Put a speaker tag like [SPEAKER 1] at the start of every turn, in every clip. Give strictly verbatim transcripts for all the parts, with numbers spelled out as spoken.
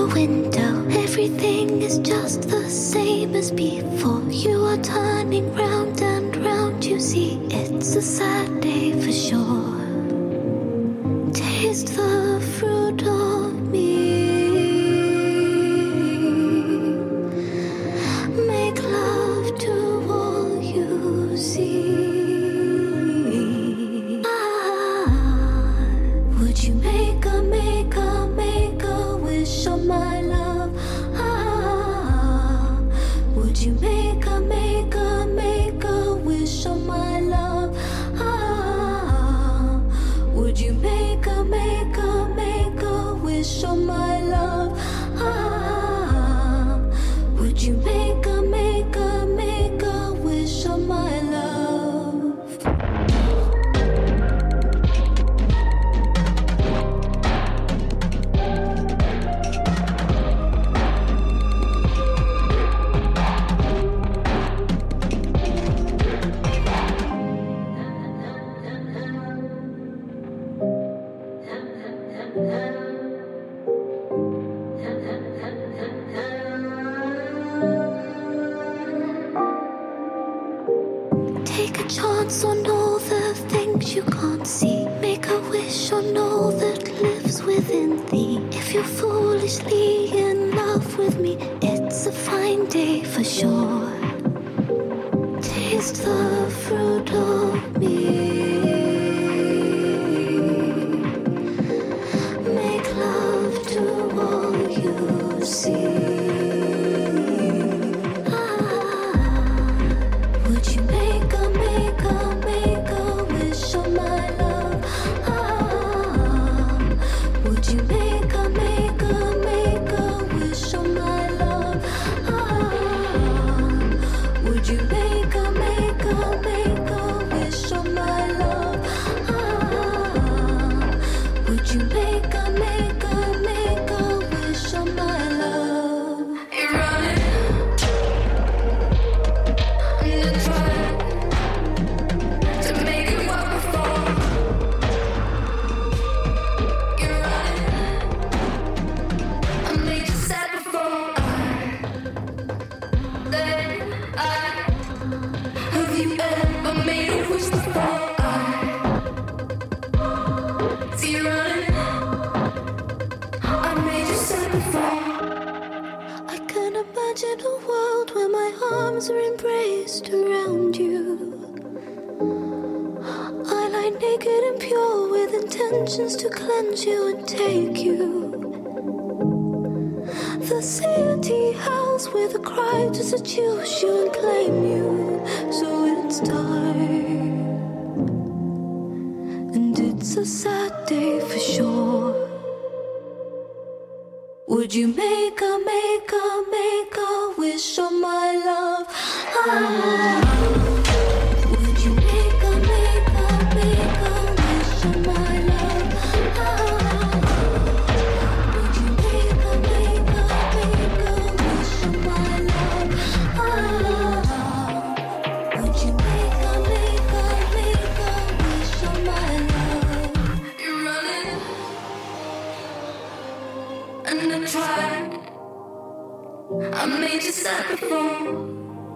[SPEAKER 1] the window, everything is just the same as before. You are turning round and round, you see, it's a sad day for sure. Taste the fruit of me, make love to all you see. Ah, would you make a, make a, make a wish on my love? Ah, would you make a, make a, make a wish on my love? Ah, would you make a, make a, make a wish on my love? Ah, would you make a, make a, make a wish on my love? Take a chance on all the things you can't see. Make a wish on all that lives within thee. If you're foolishly in love with me, it's a fine day for sure. Taste the fruit of me, make love to all you see. Would you make a, make a, make a wish on my love? Ah, would you make a, make a, make a wish on my love? Ah, would you make a, make a, make a wish on my love? Ah, would you make a, make a, make a wish on my love? You're running. Imagine a world where my arms are embraced around you. I lie naked and pure with intentions to cleanse you and take you. The city howls with a cry to seduce you and claim you. So it's time, and it's a sad day for sure. Would you make a, make a, make a wish on my love? Ah, would you make a, make a, make a wish on my love? Ah, would you make a, make a, make a wish on my love? Ah, would you make a, make a, make a wish on my love? You're running. And I tried, I made you sad before.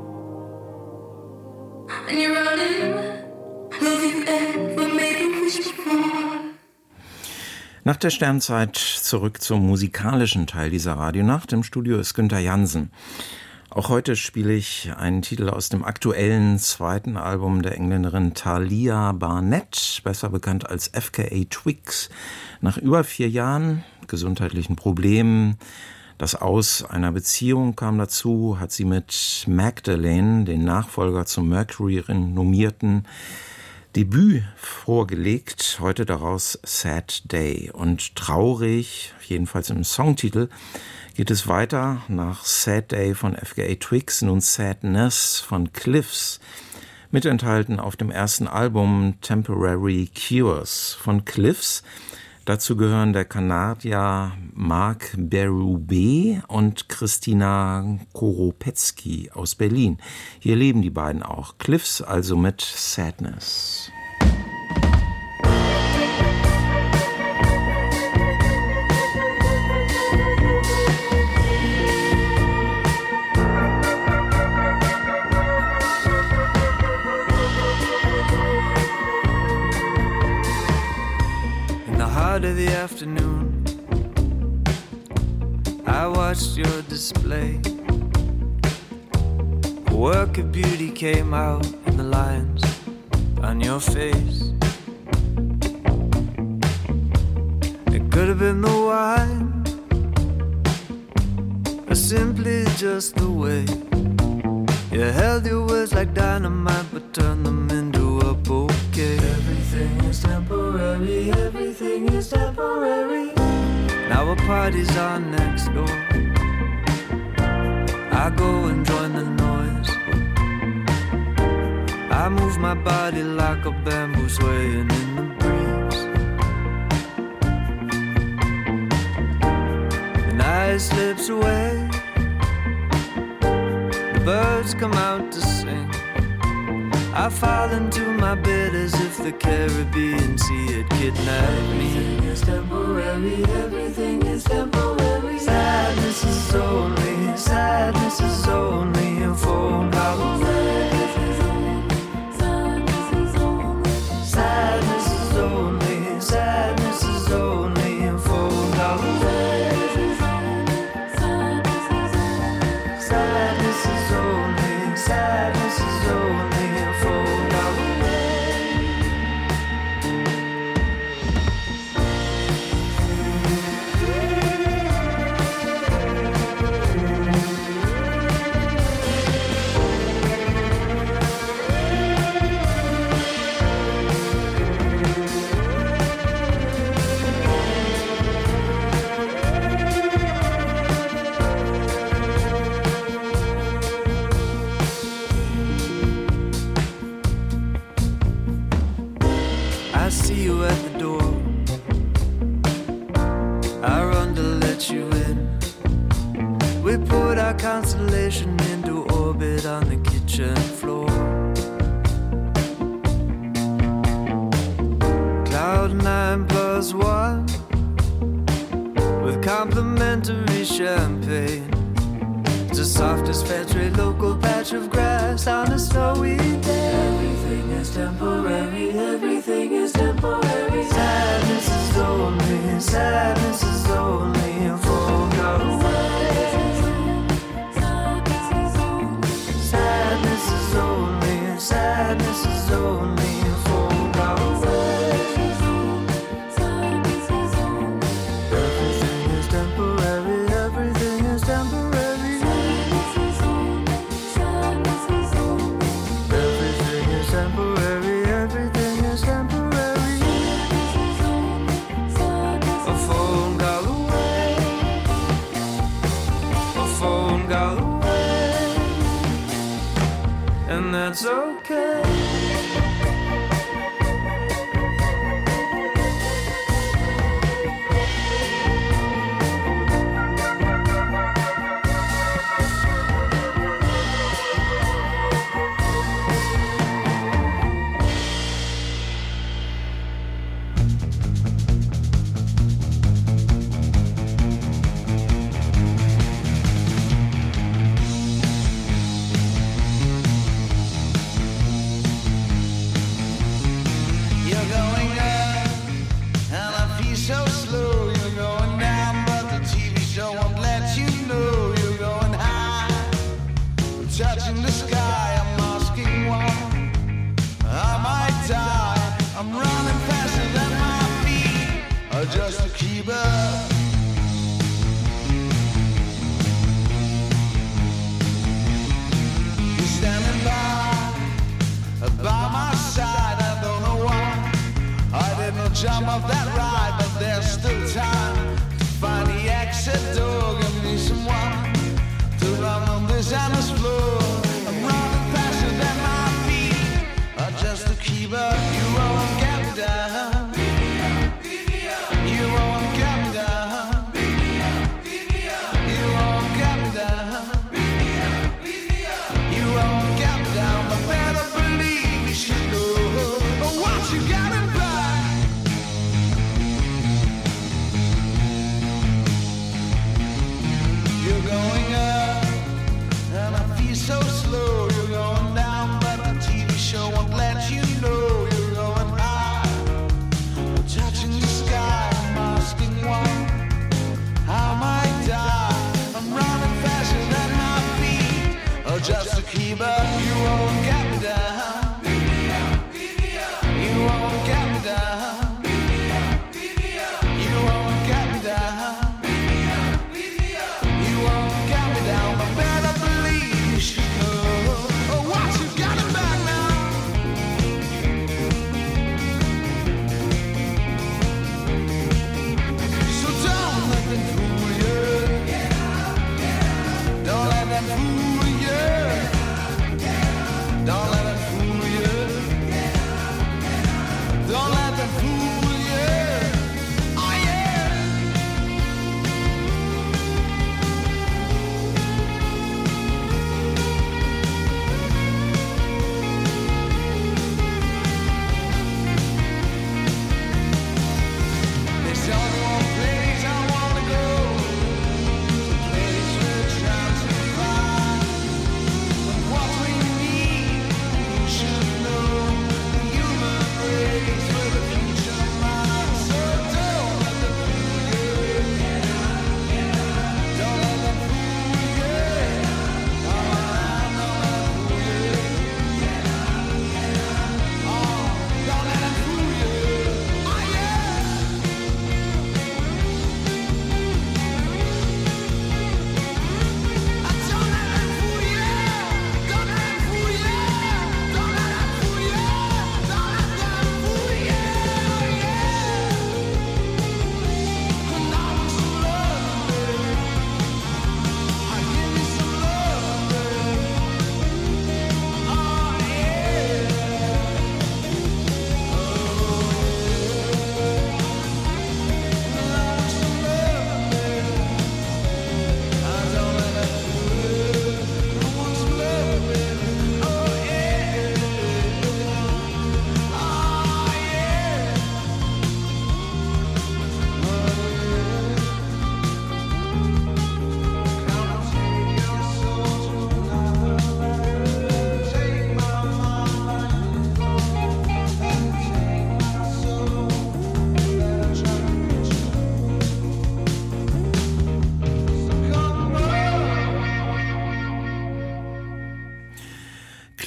[SPEAKER 1] And you're running, love you ever made a wish before.
[SPEAKER 2] Nach der Sternzeit zurück zum musikalischen Teil dieser Radionacht. Im Studio ist Günther Jansen. Auch heute spiele ich einen Titel aus dem aktuellen zweiten Album der Engländerin Talia Barnett, besser bekannt als F K A Twigs. Nach über vier Jahren gesundheitlichen Problemen, das Aus einer Beziehung kam dazu, hat sie mit Magdalene, den Nachfolger zum Mercury-renommierten Debüt vorgelegt, heute daraus Sad Day. Und traurig, jedenfalls im Songtitel, geht es weiter nach Sad Day von F K A Twigs, nun Sadness von Cliffs, mit enthalten auf dem ersten Album Temporary Cures von Cliffs. Dazu gehören der Kanadier Marc Berube und Christina Koropetzky aus Berlin. Hier leben die beiden auch. Cliffs also mit Sadness.
[SPEAKER 3] of the afternoon, I watched your display. A work of beauty came out in the lines on your face. It could have been the wine, or simply just the way you held your words like dynamite, but turned them into a bouquet. Everything is temporary, everything is temporary. Now a party's on next door. I go and join the noise. I move my body like a bamboo swaying in the breeze. The night slips away. Birds come out to sing. I fall into my bed as if the Caribbean Sea had kidnapped me. Everything is temporary, everything is temporary. Sadness is only, sadness is only a phone call away. Sadness is only, sadness is only, sadness is only a phone call away. Sadness is only, sadness is only a phone call away. I see you at the door. I run to let you in. We put our constellation into orbit on the kitchen floor. Cloud nine plus one with complimentary champagne. It's the softest fetch-rate local patch of grass on a snowy day. Everything is temporary, everything is temporary. Sadness is only, sadness is only a phone call away. Sadness is only, sadness is only, sadness is only a phone call away. Sadness is only, everything is temporary, everything is temporary. Temporary, everything is temporary. A phone call away, a phone call away, and that's okay. Just to keep up. You're standing by, by my side. I don't know why I didn't jump off that ride, but there's still time to find the exit door. Give me someone to run on this endless floor. I'm running faster than my feet, just to keep up. You won't get me down. You won't get me down. You won't get me down. You won't get me down. But better believe you should know what you got in back.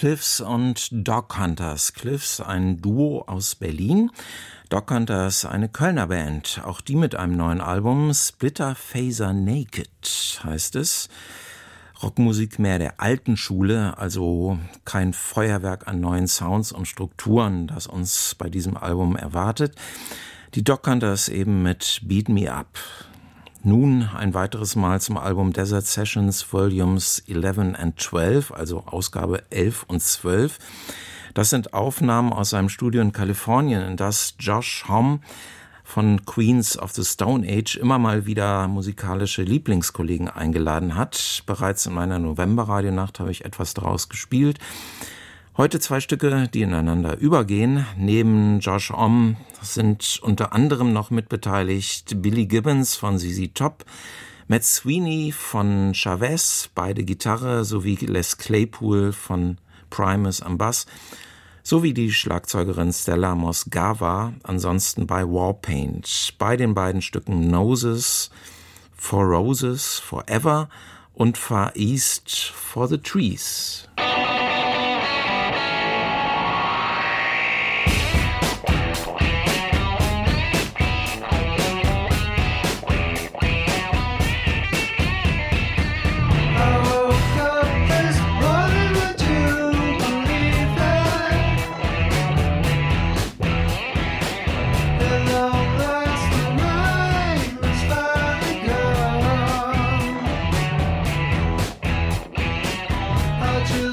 [SPEAKER 2] Cliffs und Dog Hunters. Cliffs, ein Duo aus Berlin. Dog Hunters, eine Kölner Band. Auch die mit einem neuen Album. Splitter Phaser Naked heißt es. Rockmusik mehr der alten Schule, also kein Feuerwerk an neuen Sounds und Strukturen, das uns bei diesem Album erwartet. Die Dog Hunters eben mit Beat Me Up. Nun ein weiteres Mal zum Album Desert Sessions Volumes elf and zwölf, also Ausgabe elf und zwölf. Das sind Aufnahmen aus seinem Studio in Kalifornien, in das Josh Homme von Queens of the Stone Age immer mal wieder musikalische Lieblingskollegen eingeladen hat. Bereits in meiner November-Radionacht habe ich etwas daraus gespielt. Heute zwei Stücke, die ineinander übergehen. Neben Josh Homme sind unter anderem noch mitbeteiligt Billy Gibbons von Z Z Top, Matt Sweeney von Chavez, beide Gitarre, sowie Les Claypool von Primus am Bass, sowie die Schlagzeugerin Stella Mosgava, ansonsten bei Warpaint. Bei den beiden Stücken Noses for Roses Forever und Far East for the Trees.
[SPEAKER 3] Just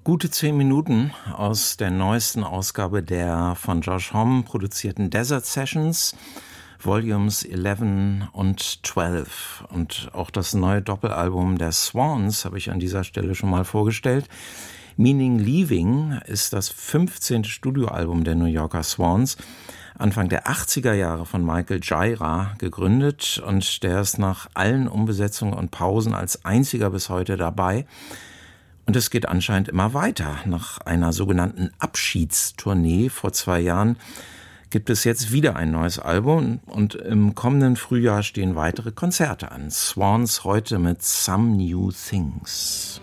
[SPEAKER 2] Gute zehn Minuten aus der neuesten Ausgabe der von Josh Homme produzierten Desert Sessions, Volumes elf und zwölf. Und auch das neue Doppelalbum der Swans habe ich an dieser Stelle schon mal vorgestellt. Meaning Leaving ist das fünfzehnte Studioalbum der New Yorker Swans, Anfang der achtziger Jahre von Michael Jaira gegründet, und der ist nach allen Umbesetzungen und Pausen als einziger bis heute dabei. Und es geht anscheinend immer weiter. Nach einer sogenannten Abschiedstournee vor zwei Jahren gibt es jetzt wieder ein neues Album, und im kommenden Frühjahr stehen weitere Konzerte an. Swans heute mit Some New Things.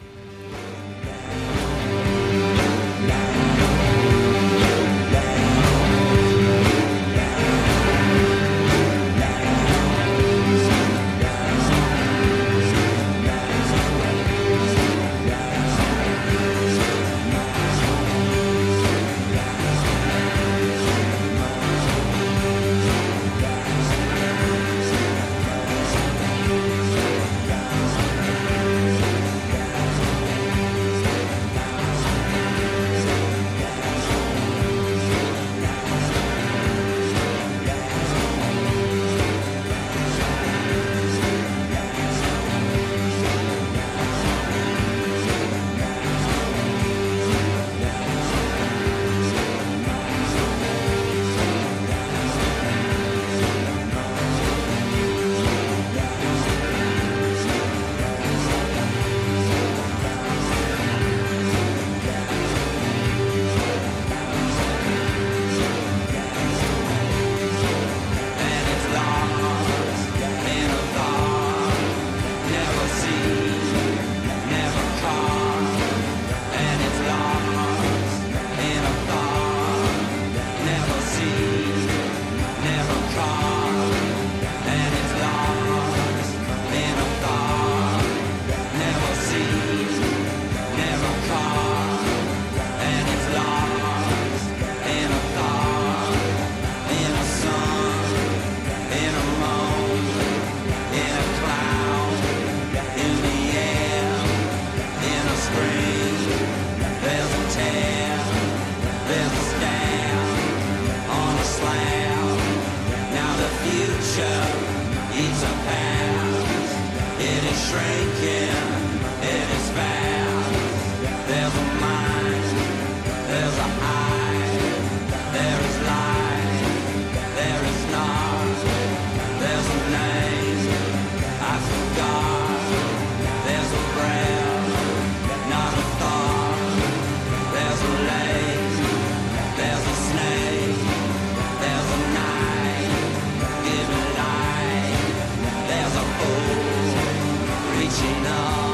[SPEAKER 3] Reaching up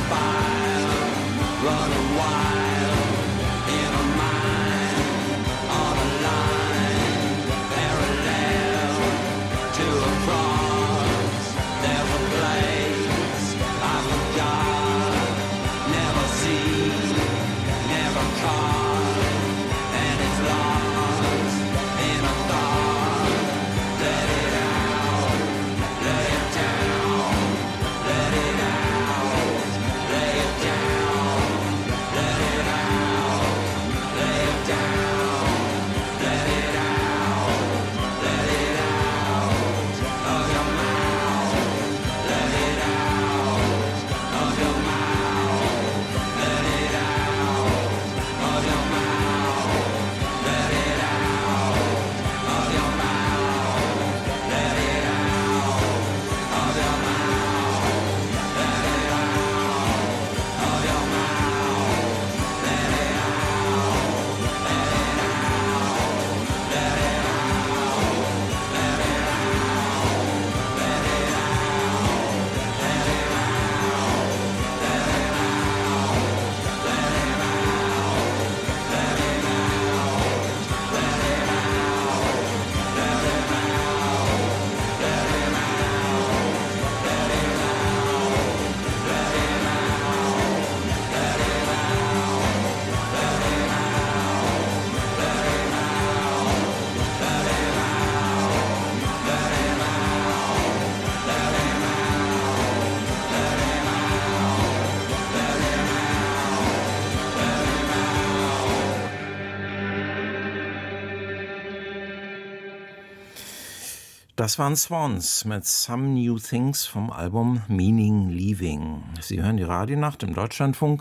[SPEAKER 2] Das waren Swans mit Some New Things vom Album Meaning Leaving. Sie hören die Radionacht im Deutschlandfunk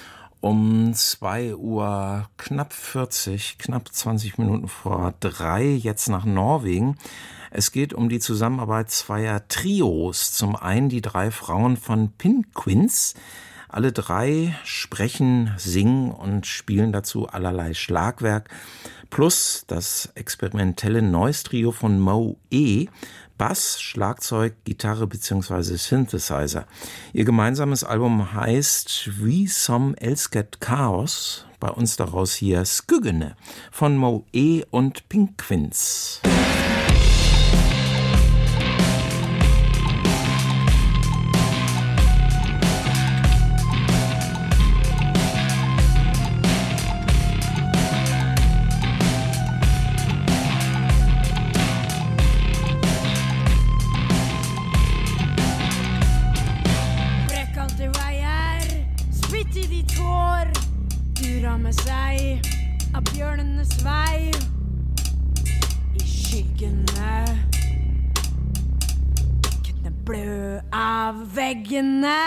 [SPEAKER 2] um zwei Uhr knapp vierzig, knapp zwanzig Minuten vor drei, jetzt nach Norwegen. Es geht um die Zusammenarbeit zweier Trios. Zum einen die drei Frauen von Pinkwins. Alle drei sprechen, singen und spielen dazu allerlei Schlagwerk. Plus das experimentelle Noise-Trio von Mo E. Bass, Schlagzeug, Gitarre bzw. Synthesizer. Ihr gemeinsames Album heißt We Some Elsket Chaos. Bei uns daraus hier Skuggene von Mo E. und Pinkwins.
[SPEAKER 4] Med seg av bjørnenes vei I skyggene Kunne blø av veggene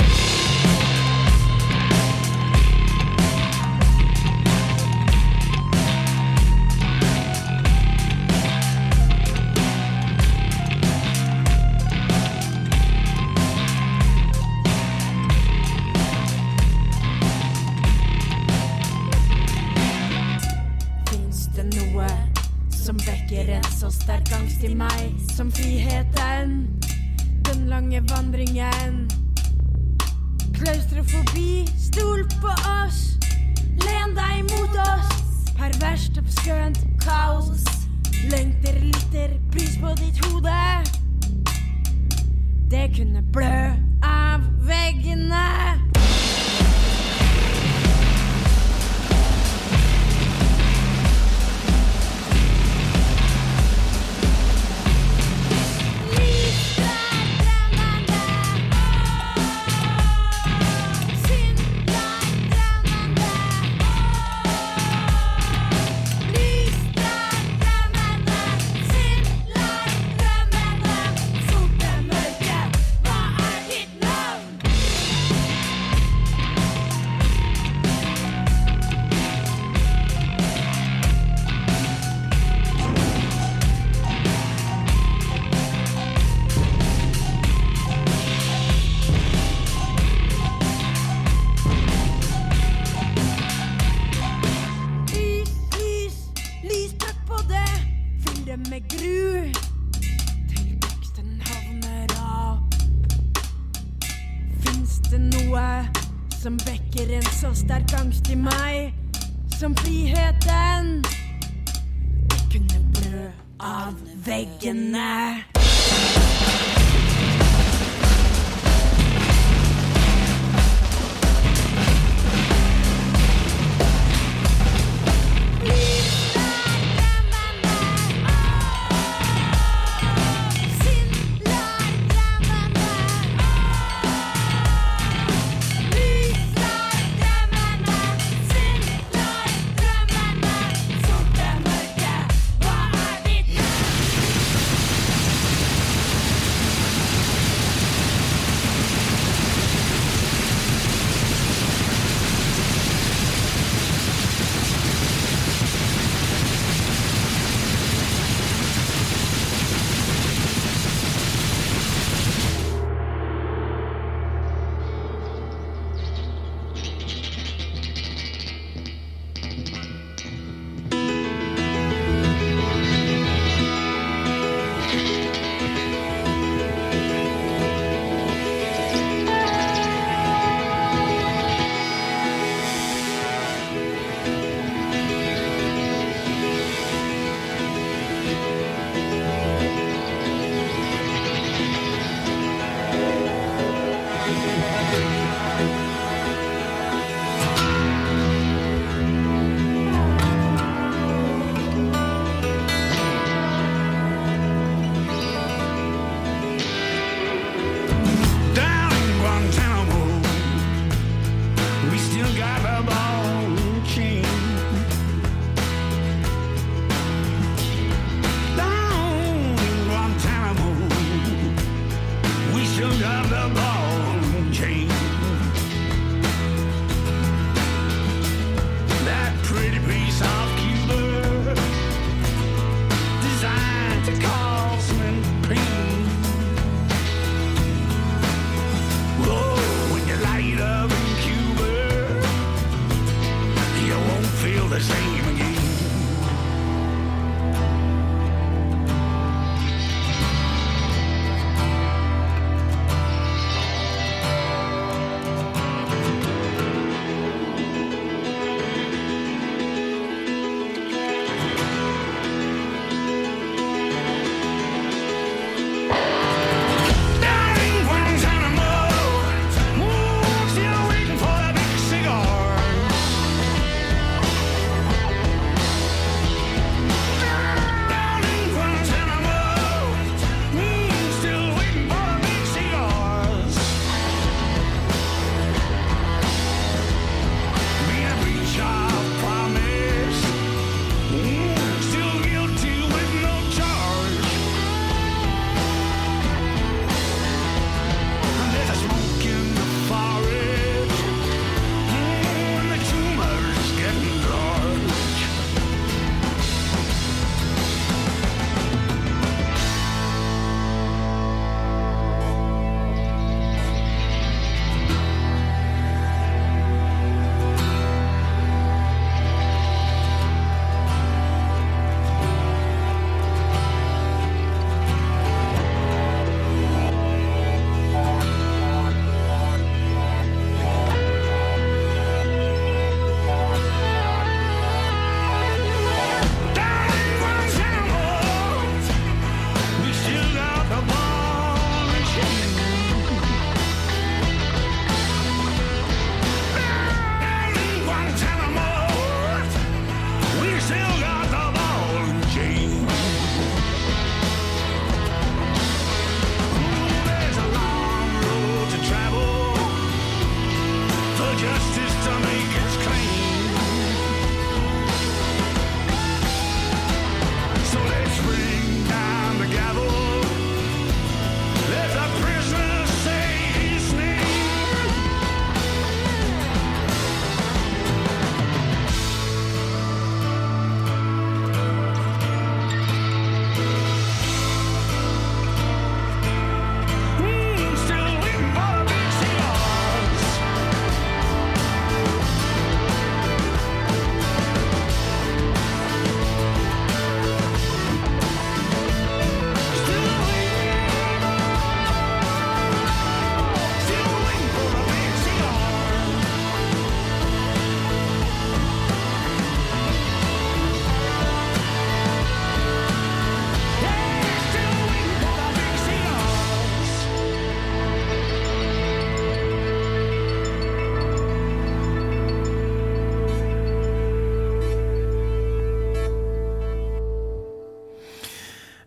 [SPEAKER 4] Som vekker en så sterk angst I meg Som friheten Den lange vandringen Klaustrofobi Stol på oss Len deg mot oss Perverst oppskønt kaos Lengter liter Pris på ditt hode Det kunne blø av veggene som vekker en så sterk angst i meg, som friheten. Jeg kunne blø av veggene.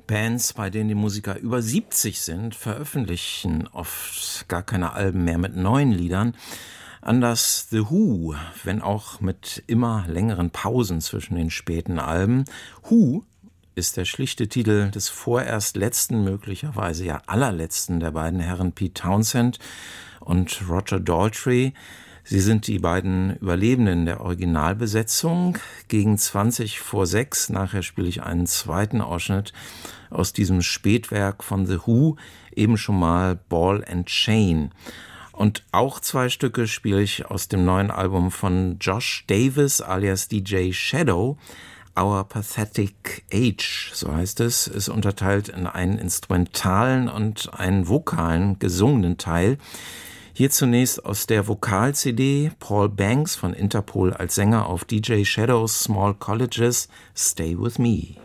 [SPEAKER 2] Bands, bei denen die Musiker über siebzig sind, veröffentlichen oft gar keine Alben mehr mit neuen Liedern. Anders The Who, wenn auch mit immer längeren Pausen zwischen den späten Alben. Who ist der schlichte Titel des vorerst letzten, möglicherweise ja allerletzten der beiden Herren Pete Townshend und Roger Daltrey. Sie sind die beiden Überlebenden der Originalbesetzung. Gegen zwanzig vor sechs, nachher spiele ich einen zweiten Ausschnitt aus diesem Spätwerk von The Who, eben schon mal Ball and Chain. Und auch zwei Stücke spiele ich aus dem neuen Album von Josh Davis alias D J Shadow. Our Pathetic Age, so heißt es, ist unterteilt in einen instrumentalen und einen vokalen, gesungenen Teil. Hier zunächst aus der Vokal-C D Paul Banks von Interpol als Sänger auf D J Shadows Small Colleges, Stay With Me.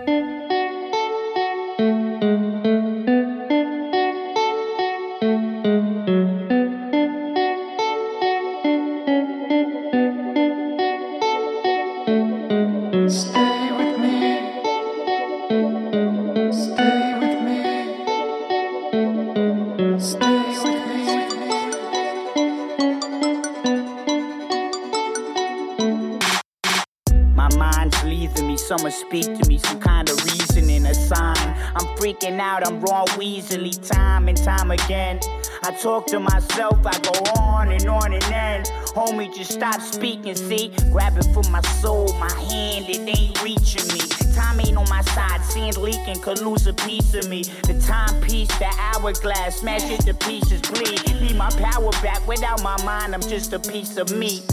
[SPEAKER 5] Speak to me, some kind of reasoning, a sign. I'm freaking out, I'm wrong easily, time and time again. I talk to myself, I go on and on and then. Homie, just stop speaking, see? Grabbing for my soul, my hand, it ain't reaching me. Time ain't on my side, sand leaking, could lose a piece of me. The timepiece, the hourglass, smash it to pieces, please. Need my power back, without my mind, I'm just a piece of meat.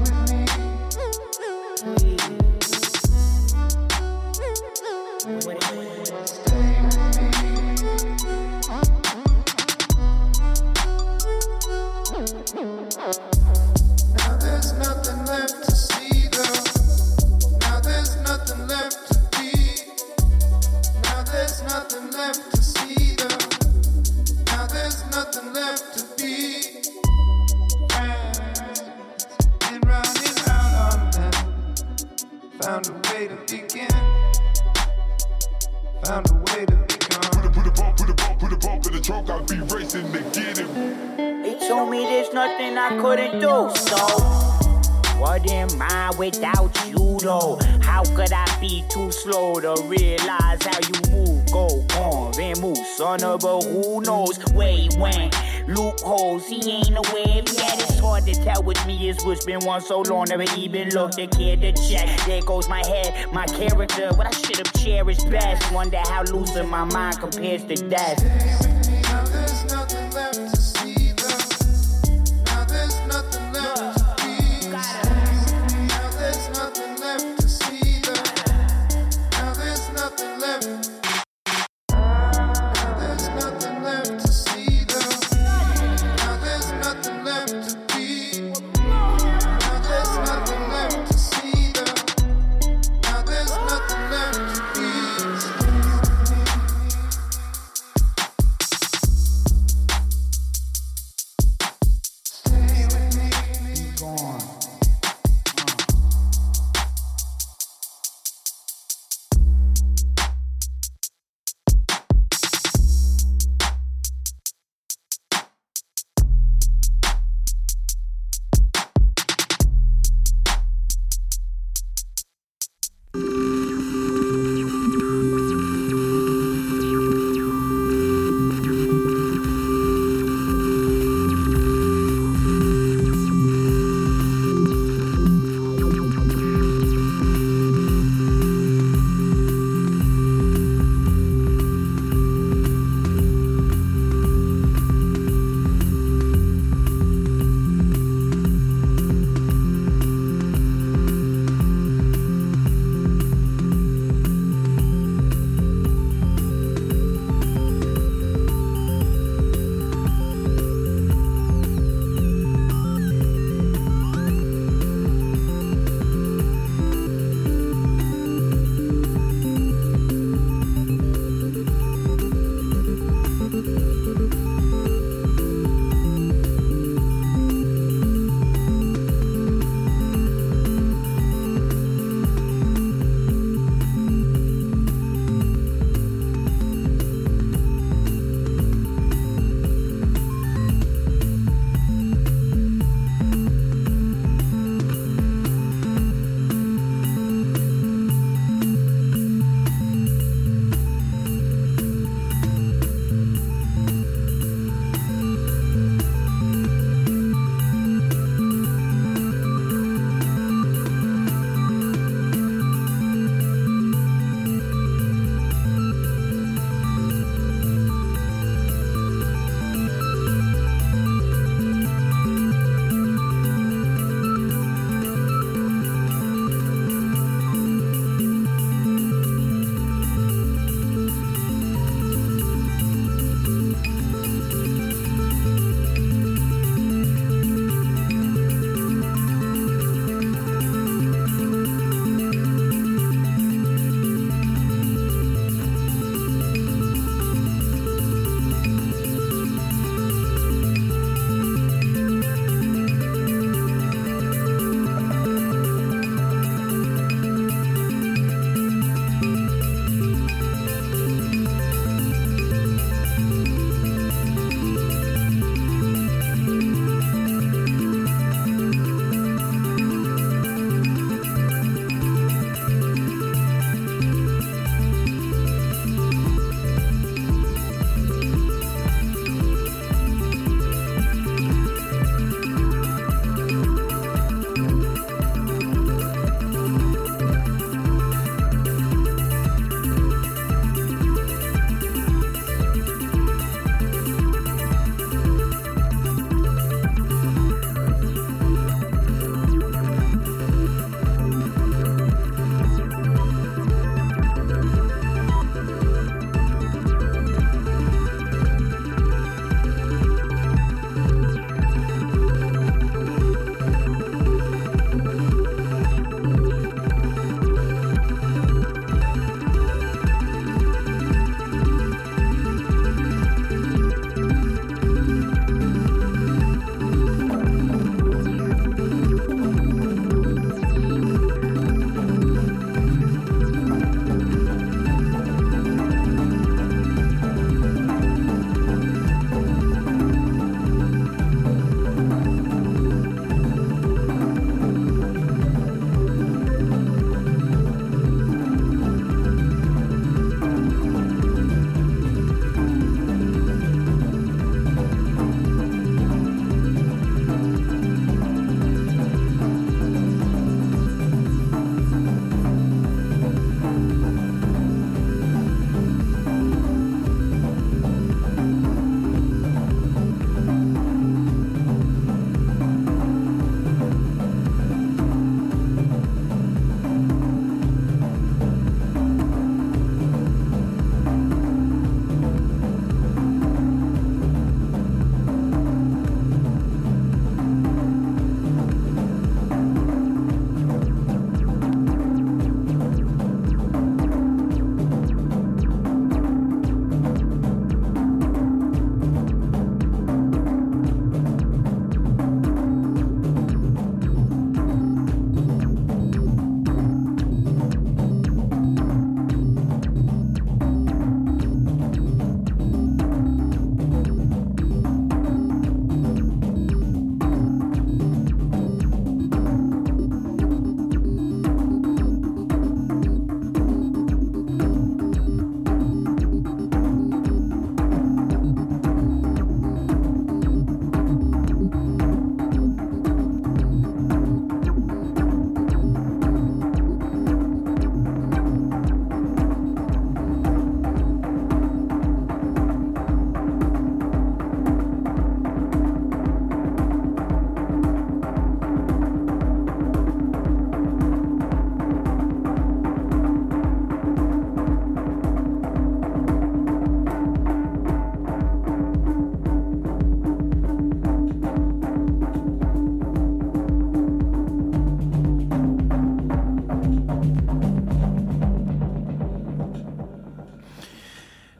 [SPEAKER 5] Without you though, how could I be too slow to realize how you move? Go on, then move, son of a who knows where he went. Loopholes, he ain't aware of yet. It's hard to tell with me is what's been one so long, never even looked a kid to check. There goes my head, my character, what I should have cherished best. Wonder how losing my mind compares to death.
[SPEAKER 3] Now there's nothing left to see though. Now there's nothing left to be. Now there's nothing left to see though. Now there's nothing left. Now there's nothing left to see though. Now there's nothing left to be. Now there's nothing left to see though. Now there's nothing left to be.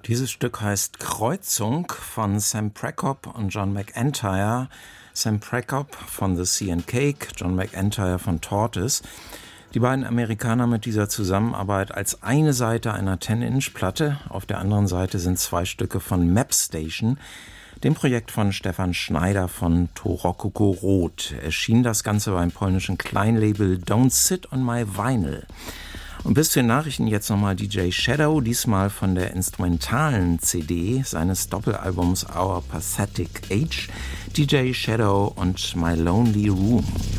[SPEAKER 2] Dieses Stück heißt Kreuzung von Sam Prekop und John McEntire. Sam Prekop von The Sea and Cake, John McEntire von Tortoise. Die beiden Amerikaner mit dieser Zusammenarbeit als eine Seite einer zehn-Inch-Platte. Auf der anderen Seite sind zwei Stücke von Map Station, dem Projekt von Stefan Schneider von Torokoko Rot. Erschien das Ganze beim polnischen Kleinlabel Don't Sit on My Vinyl. Und bis zu den Nachrichten jetzt nochmal D J Shadow, diesmal von der instrumentalen C D seines Doppelalbums Our Pathetic Age, D J Shadow und My Lonely Room.